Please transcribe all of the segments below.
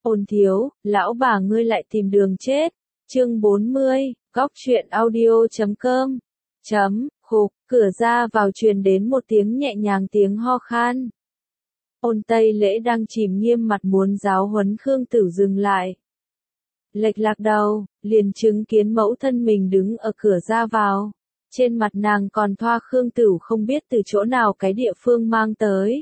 Ôn thiếu, lão bà ngươi lại tìm đường chết. Chương 40, góc truyện audio.com. Khục, cửa ra vào truyền đến một tiếng nhẹ nhàng tiếng ho khan. Ôn Tây Lễ đang chìm nghiêm mặt muốn giáo huấn Khương Tử dừng lại. Lệch lạc đầu, liền chứng kiến mẫu thân mình đứng ở cửa ra vào. Trên mặt nàng còn thoa Khương Tử không biết từ chỗ nào cái địa phương mang tới.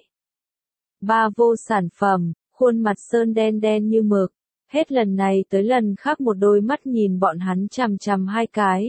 Ba vô sản phẩm, khuôn mặt sơn đen đen như mực. Hết lần này tới lần khác một đôi mắt nhìn bọn hắn chằm chằm hai cái.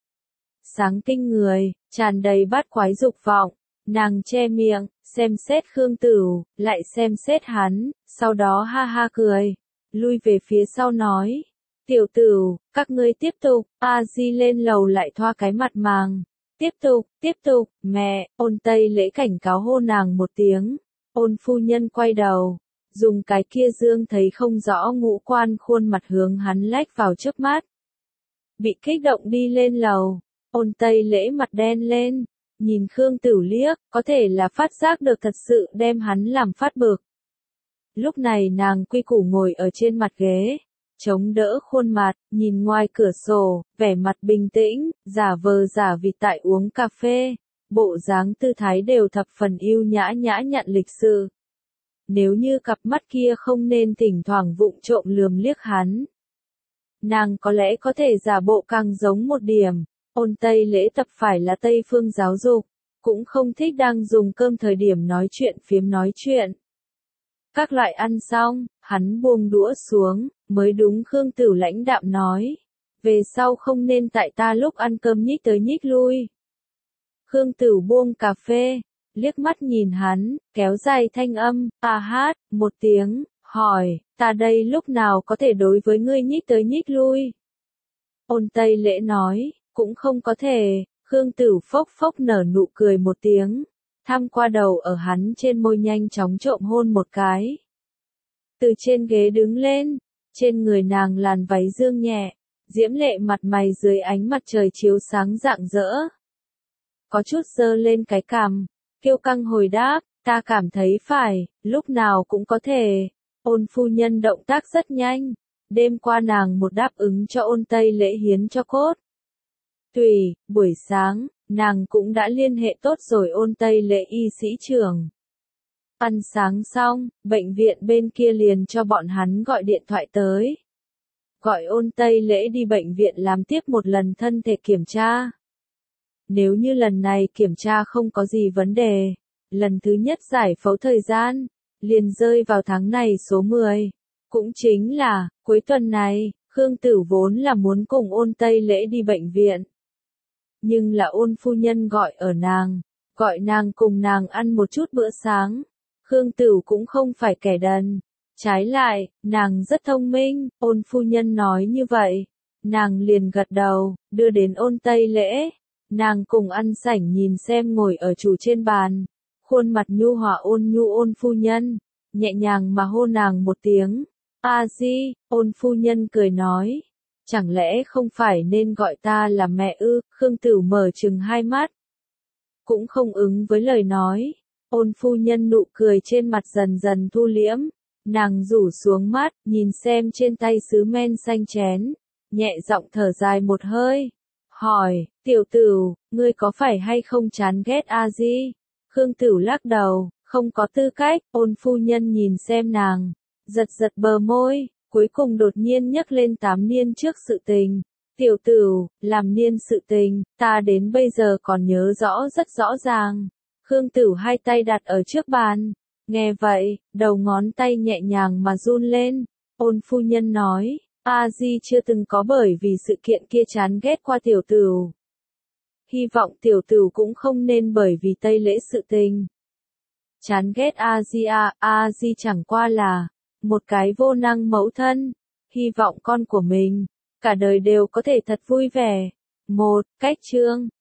Sáng kinh người, tràn đầy bát quái dục vọng. Nàng che miệng, xem xét Khương Tử, lại xem xét hắn, sau đó ha ha cười. Lui về phía sau nói. Tiểu Tử, các ngươi tiếp tục, A-di lên lầu lại thoa cái mặt màng. Tiếp tục, mẹ, Ôn Tây Lễ cảnh cáo hô nàng một tiếng. Ôn phu nhân quay đầu, dùng cái kia dương thấy không rõ ngũ quan khuôn mặt hướng hắn lách vào chớp mắt. Bị kích động đi lên lầu, Ôn Tây Lễ mặt đen lên, nhìn Khương Tử liếc, có thể là phát giác được thật sự đem hắn làm phát bực. Lúc này nàng quy củ ngồi ở trên mặt ghế, chống đỡ khuôn mặt, nhìn ngoài cửa sổ, vẻ mặt bình tĩnh, giả vờ giả vịt tại uống cà phê, bộ dáng tư thái đều thập phần yêu nhã nhặn lịch sự. Nếu như cặp mắt kia không nên thỉnh thoảng vụng trộm lườm liếc hắn, nàng có lẽ có thể giả bộ càng giống một điểm. Ôn Tây Lễ tập phải là Tây phương giáo dục, cũng không thích đang dùng cơm thời điểm nói chuyện phiếm nói chuyện. Các loại ăn xong, hắn buông đũa xuống, mới đúng Khương Tử lãnh đạm nói. Về sau không nên tại ta lúc ăn cơm nhích tới nhích lui. Khương Tử buông cà phê, liếc mắt nhìn hắn, kéo dài thanh âm, hát, một tiếng, hỏi, ta đây lúc nào có thể đối với ngươi nhích tới nhích lui? Ôn Tây Lễ nói, cũng không có thể. Khương Tử phốc phốc nở nụ cười một tiếng, tham qua đầu ở hắn trên môi nhanh chóng trộm hôn một cái. Từ trên ghế đứng lên, trên người nàng làn váy dương nhẹ, diễm lệ mặt mày dưới ánh mặt trời chiếu sáng rạng rỡ. Có chút giơ lên cái cằm, kiêu căng hồi đáp, ta cảm thấy phải, lúc nào cũng có thể. Ôn phu nhân động tác rất nhanh, đêm qua nàng một đáp ứng cho Ôn Tây Lễ hiến cho cốt. Buổi sáng, nàng cũng đã liên hệ tốt rồi Ôn Tây Lễ y sĩ trưởng. Ăn sáng xong, bệnh viện bên kia liền cho bọn hắn gọi điện thoại tới. Gọi Ôn Tây Lễ đi bệnh viện làm tiếp một lần thân thể kiểm tra. Nếu như lần này kiểm tra không có gì vấn đề, lần thứ nhất giải phẫu thời gian, liền rơi vào tháng này số 10. Cũng chính là, cuối tuần này, Khương Tử vốn là muốn cùng Ôn Tây Lễ đi bệnh viện. Nhưng là Ôn phu nhân gọi nàng cùng nàng ăn một chút bữa sáng. Khương Tử cũng không phải kẻ đần. Trái lại, nàng rất thông minh, Ôn phu nhân nói như vậy. Nàng liền gật đầu, đưa đến Ôn Tây Lễ. Nàng cùng ăn sảnh nhìn xem ngồi ở chủ trên bàn. Khuôn mặt nhu hòa ôn nhu Ôn phu nhân, nhẹ nhàng mà hô nàng một tiếng. A-di, Ôn phu nhân cười nói. Chẳng lẽ không phải nên gọi ta là mẹ ư? Khương Tử mở trừng hai mắt. Cũng không ứng với lời nói. Ôn phu nhân nụ cười trên mặt dần dần thu liễm. Nàng rủ xuống mắt, nhìn xem trên tay sứ men xanh chén. Nhẹ giọng thở dài một hơi. Hỏi, Tiểu Tử, ngươi có phải hay không chán ghét A-di? Khương Tử lắc đầu, không có tư cách. Ôn phu nhân nhìn xem nàng, giật bờ môi. Cuối cùng đột nhiên nhắc lên 8 niên trước sự tình. Tiểu Tử, làm niên sự tình, ta đến bây giờ còn nhớ rất rõ ràng. Khương Tử hai tay đặt ở trước bàn. Nghe vậy, đầu ngón tay nhẹ nhàng mà run lên. Ôn phu nhân nói, A-di chưa từng có bởi vì sự kiện kia chán ghét qua Tiểu Tử. Hy vọng Tiểu Tử cũng không nên bởi vì Tây Lễ sự tình chán ghét A-di A-di chẳng qua là một cái vô năng mẫu thân, hy vọng con của mình cả đời đều có thể thật vui vẻ. Cách chương